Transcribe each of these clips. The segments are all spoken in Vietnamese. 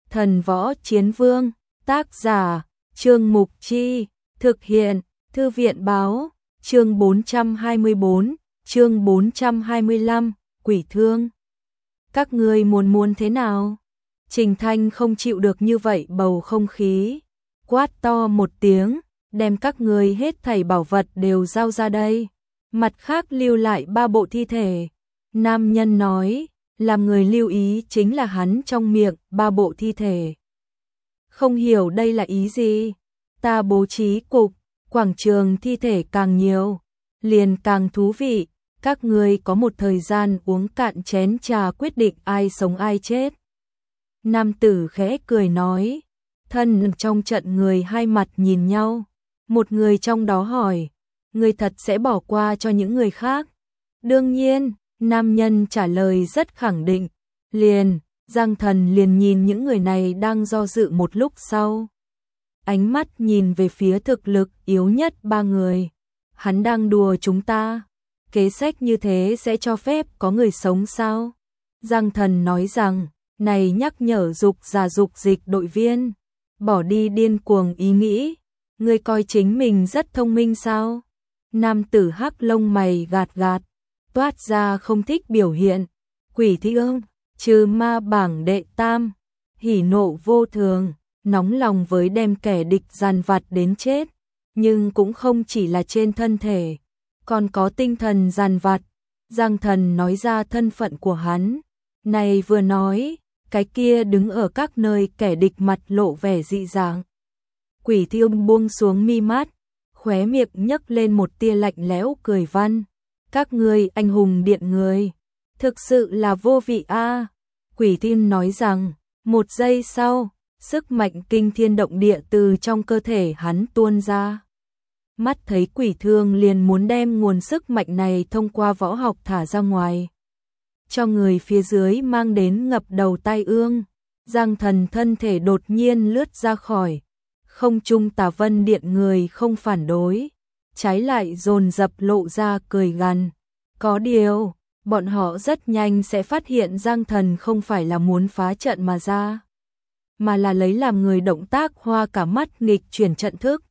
Thần Võ Chiến Vương, tác giả, Trương Mục Chi, thực hiện, Thư viện Báo, chương 424, chương 425, Quỷ Thương. Các ngươi muốn thế nào? Trình Thanh không chịu được như vậy bầu không khí, quát to một tiếng, đem các ngươi hết thảy bảo vật đều giao ra đây. Mặt khác lưu lại 3 bộ thi thể. Nam nhân nói, làm người lưu ý chính là hắn trong miệng 3 bộ thi thể. Không hiểu đây là ý gì? Ta bố trí cục, quảng trường thi thể càng nhiều, liền càng thú vị. Các ngươi có một thời gian uống cạn chén trà quyết định ai sống ai chết. Nam tử khẽ cười nói, thân trong trận người hai mặt nhìn nhau. Một người trong đó hỏi, ngươi thật sẽ bỏ qua cho những người khác? Đương nhiên, nam nhân trả lời rất khẳng định. Giang Thần liền nhìn những người này đang do dự một lúc sau. Ánh mắt nhìn về phía thực lực yếu nhất 3 người. Hắn đang đùa chúng ta. Kế sách như thế sẽ cho phép có người sống sao? Giang Thần nói rằng, này nhắc nhở dục giả dục dịch đội viên. Bỏ đi điên cuồng ý nghĩ. Ngươi coi chính mình rất thông minh sao? Nam tử hắc lông mày gạt gạt, toát ra không thích biểu hiện. Quỷ thi ương, trừ ma bảng đệ tam, hỉ nộ vô thường, nóng lòng với đem kẻ địch dằn vặt đến chết. Nhưng cũng không chỉ là trên thân thể, còn có tinh thần dằn vặt. Giang Thần nói ra thân phận của hắn. Này vừa nói, cái kia đứng ở các nơi kẻ địch mặt lộ vẻ dị dạng. Quỷ thi ương buông xuống mi mắt, khóe miệng nhấc lên một tia lạnh lẽo cười văn. Các ngươi anh hùng điện người, thực sự là vô vị a. Quỷ Thiên nói rằng, một giây sau, sức mạnh kinh thiên động địa từ trong cơ thể hắn tuôn ra. Mắt thấy Quỷ Thương liền muốn đem nguồn sức mạnh này thông qua võ học thả ra ngoài, cho người phía dưới mang đến ngập đầu tai ương. Giang Thần thân thể đột nhiên lướt ra khỏi không trung. Tà Vân điện người không phản đối, trái lại dồn dập lộ ra cười gằn. Có điều, bọn họ rất nhanh sẽ phát hiện Giang Thần không phải là muốn phá trận mà ra, mà là lấy làm người động tác hoa cả mắt nghịch chuyển trận thức.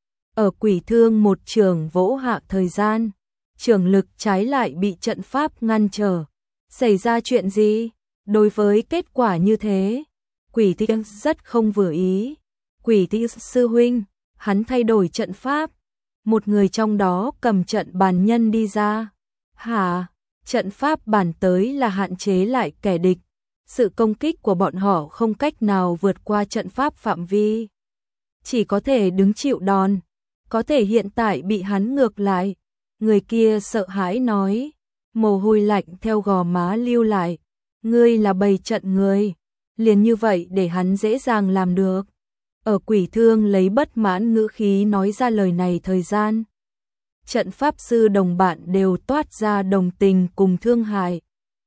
Ở Quỷ Thương một trường vỗ hạ thời gian, trường lực trái lại bị trận pháp ngăn trở. Xảy ra chuyện gì? Đối với kết quả như thế, Quỷ Thiên rất không vừa ý. Quỷ Thiên sư huynh, hắn thay đổi trận pháp. Một người trong đó cầm trận bàn nhân đi ra. Hả? Trận pháp bản tới là hạn chế lại kẻ địch. Sự công kích của bọn họ không cách nào vượt qua trận pháp phạm vi. Chỉ có thể đứng chịu đòn. Có thể hiện tại bị hắn ngược lại. Người kia sợ hãi nói. Mồ hôi lạnh theo gò má lưu lại. Ngươi là bày trận người. Liền như vậy để hắn dễ dàng làm được. Ở Quỷ Thương lấy bất mãn ngữ khí nói ra lời này thời gian, trận pháp sư đồng bạn đều toát ra đồng tình cùng thương hại.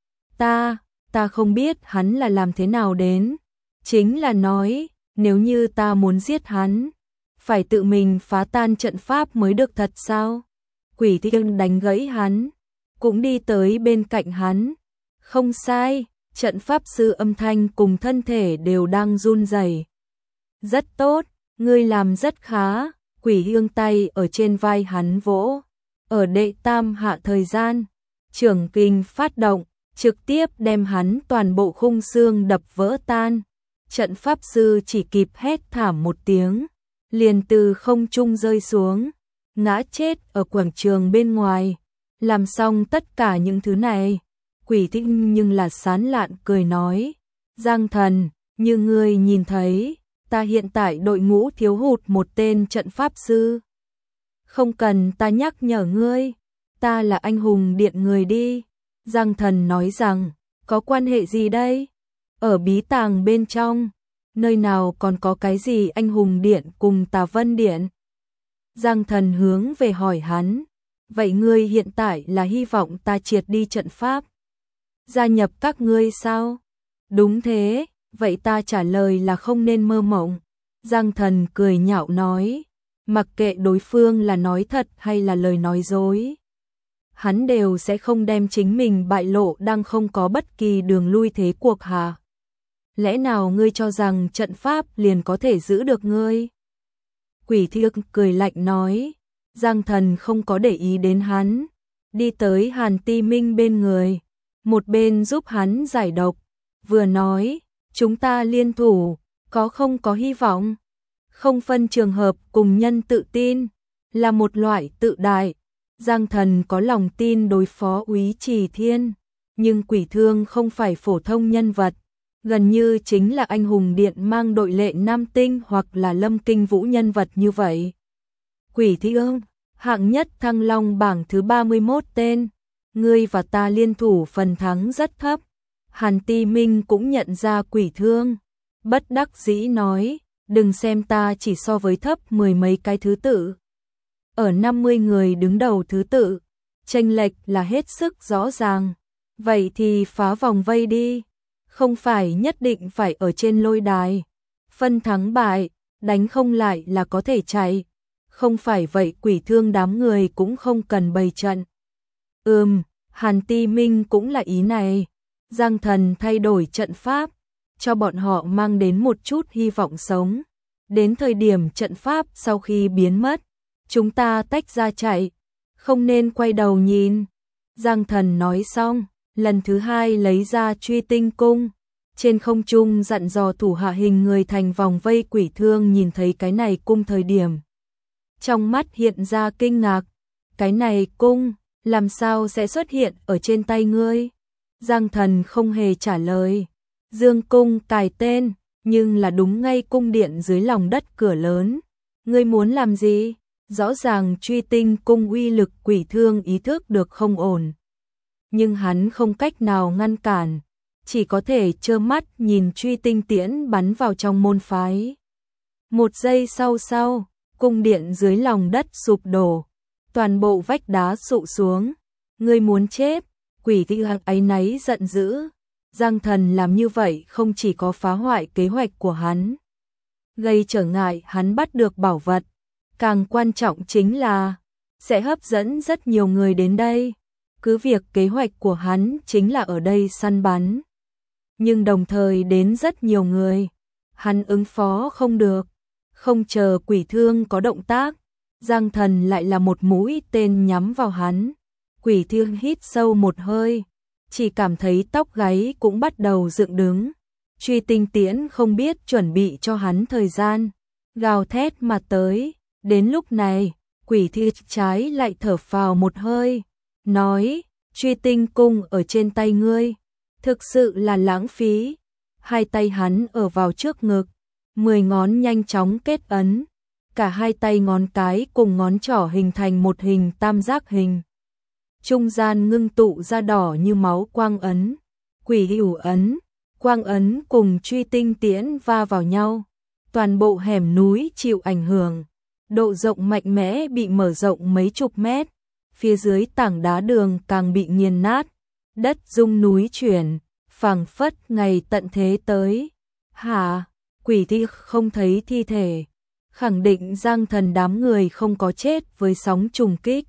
Ta không biết hắn là làm thế nào đến. Chính là nói, nếu như ta muốn giết hắn, phải tự mình phá tan trận pháp mới được thật sao? Quỷ Thiên đánh gãy hắn, cũng đi tới bên cạnh hắn. Không sai, trận pháp sư âm thanh cùng thân thể đều đang run rẩy. Rất tốt, ngươi làm rất khá. Quỷ Hương tay ở trên vai hắn vỗ. Ở đệ tam hạ thời gian, trưởng kinh phát động, trực tiếp đem hắn toàn bộ khung xương đập vỡ tan. Trận pháp sư chỉ kịp hét thảm một tiếng, liền từ không trung rơi xuống, ngã chết ở quảng trường bên ngoài. Làm xong tất cả những thứ này, Quỷ Thiên nhưng là sán lạn cười nói, Giang Thần, như ngươi nhìn thấy, ta hiện tại đội ngũ thiếu hụt một tên trận pháp sư. Không cần ta nhắc nhở ngươi, ta là anh hùng điện người đi. Giang Thần nói rằng, có quan hệ gì đây? Ở bí tàng bên trong, nơi nào còn có cái gì anh hùng điện cùng Tà Vân điện? Giang Thần hướng về hỏi hắn, vậy ngươi hiện tại là hy vọng ta triệt đi trận pháp, gia nhập các ngươi sao? Đúng thế. Vậy ta trả lời là không nên mơ mộng. Giang Thần cười nhạo nói, mặc kệ đối phương là nói thật hay là lời nói dối, hắn đều sẽ không đem chính mình bại lộ đang không có bất kỳ đường lui thế cuộc hà. lẽ nào ngươi cho rằng trận pháp liền có thể giữ được ngươi? Quỷ Thiêng cười lạnh nói. Giang Thần không có để ý đến hắn, đi tới Hàn Ti Minh bên người, một bên giúp hắn giải độc, vừa nói, chúng ta liên thủ, có không có hy vọng? Không phân trường hợp cùng nhân tự tin, là một loại tự đại. Giang Thần có lòng tin đối phó Úy Trì Thiên, nhưng Quỷ Thương không phải phổ thông nhân vật, gần như chính là anh hùng điện mang đội lệ nam tinh hoặc là Lâm Kinh Vũ nhân vật như vậy. Quỷ Thương, hạng nhất Thăng Long bảng thứ 31 tên, ngươi và ta liên thủ phần thắng rất thấp. Hàn Ti Minh cũng nhận ra Quỷ Thương, bất đắc dĩ nói, đừng xem ta chỉ so với thấp mười mấy cái thứ tự. Ở 50 người đứng đầu thứ tự, chênh lệch là hết sức rõ ràng, vậy thì phá vòng vây đi, không phải nhất định phải ở trên lôi đài. Phân thắng bại, đánh không lại là có thể chạy, không phải vậy Quỷ Thương đám người cũng không cần bày trận. Hàn Ti Minh cũng là ý này. Giang Thần thay đổi trận pháp, cho bọn họ mang đến một chút hy vọng sống. Đến thời điểm trận pháp sau khi biến mất, chúng ta tách ra chạy, không nên quay đầu nhìn. Giang Thần nói xong, lần thứ hai lấy ra Truy Tinh Cung, trên không trung dặn dò thủ hạ hình người thành vòng vây. Quỷ Thương nhìn thấy cái này cung thời điểm, trong mắt hiện ra kinh ngạc, cái này cung, làm sao sẽ xuất hiện ở trên tay ngươi? Giang Thần không hề trả lời. Dương cung cài tên, nhưng là đúng ngay cung điện dưới lòng đất cửa lớn. Ngươi muốn làm gì? Rõ ràng Truy Tinh Cung uy lực. Quỷ Thương ý thức được không ổn, nhưng hắn không cách nào ngăn cản, chỉ có thể trơ mắt nhìn Truy Tinh tiễn bắn vào trong môn phái. Một giây sau, cung điện dưới lòng đất sụp đổ, toàn bộ vách đá sụ xuống. Ngươi muốn chết? Quỷ Thương áy náy giận dữ. Giang Thần làm như vậy không chỉ có phá hoại kế hoạch của hắn, gây trở ngại hắn bắt được bảo vật, càng quan trọng chính là sẽ hấp dẫn rất nhiều người đến đây. Cứ việc kế hoạch của hắn chính là ở đây săn bắn, nhưng đồng thời đến rất nhiều người, hắn ứng phó không được. Không chờ Quỷ Thương có động tác, Giang Thần lại là một mũi tên nhắm vào hắn. Quỷ Thương hít sâu một hơi, chỉ cảm thấy tóc gáy cũng bắt đầu dựng đứng. Truy Tinh tiễn không biết chuẩn bị cho hắn thời gian, gào thét mà tới. Đến lúc này, Quỷ Thương trái lại thở phào một hơi, nói, Truy Tinh Cung ở trên tay ngươi, thực sự là lãng phí. Hai tay hắn ở vào trước ngực, 10 ngón nhanh chóng kết ấn, cả hai tay ngón cái cùng ngón trỏ hình thành một hình tam giác hình. Trung gian ngưng tụ ra đỏ như máu quang ấn, Quỷ Hữu ấn. Quang ấn cùng Truy Tinh tiễn va vào nhau, toàn bộ hẻm núi chịu ảnh hưởng, độ rộng mạnh mẽ bị mở rộng mấy chục mét, phía dưới tảng đá đường càng bị nghiền nát, đất rung núi chuyển, phảng phất ngày tận thế tới. Hả? Quỷ Thi không thấy thi thể, khẳng định Giang Thần đám người không có chết với sóng trùng kích.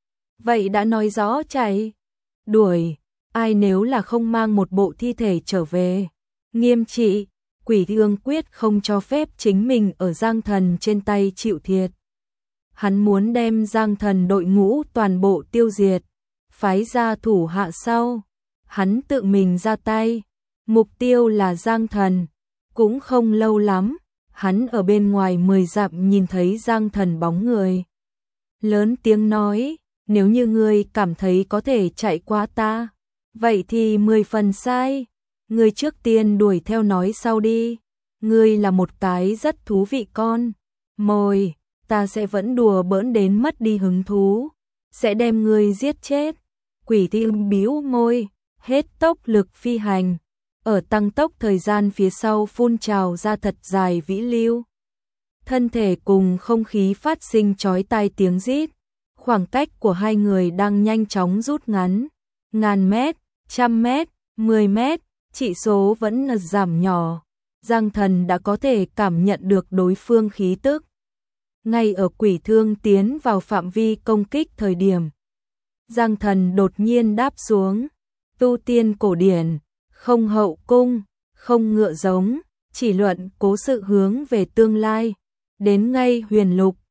Vậy đã nói rõ chạy, đuổi, ai nếu là không mang một bộ thi thể trở về. Nghiêm trị, Quỷ Thương quyết không cho phép chính mình ở Giang Thần trên tay chịu thiệt. Hắn muốn đem Giang Thần đội ngũ toàn bộ tiêu diệt, phái ra thủ hạ sau, hắn tự mình ra tay, mục tiêu là Giang Thần. Cũng không lâu lắm, hắn ở bên ngoài 10 dặm nhìn thấy Giang Thần bóng người. Lớn tiếng nói, nếu như ngươi cảm thấy có thể chạy qua ta, vậy thì 10 phần sai. Ngươi trước tiên đuổi theo nói sau đi. Ngươi là một cái rất thú vị con mồi, ta sẽ vẫn đùa bỡn đến mất đi hứng thú, sẽ đem ngươi giết chết. Quỷ Thương bĩu môi, hết tốc lực phi hành, ở tăng tốc thời gian phía sau phun trào ra thật dài vĩ lưu. Thân thể cùng không khí phát sinh chói tai tiếng rít, khoảng cách của hai người đang nhanh chóng rút ngắn. Ngàn mét, 100 mét, 10 mét, chỉ số vẫn là giảm nhỏ. Giang Thần đã có thể cảm nhận được đối phương khí tức. Ngay ở Quỷ Thương tiến vào phạm vi công kích thời điểm, Giang Thần đột nhiên đáp xuống. Tu tiên cổ điển, không hậu cung, không ngựa giống, chỉ luận cố sự hướng về tương lai. Đến ngay Huyền Lục,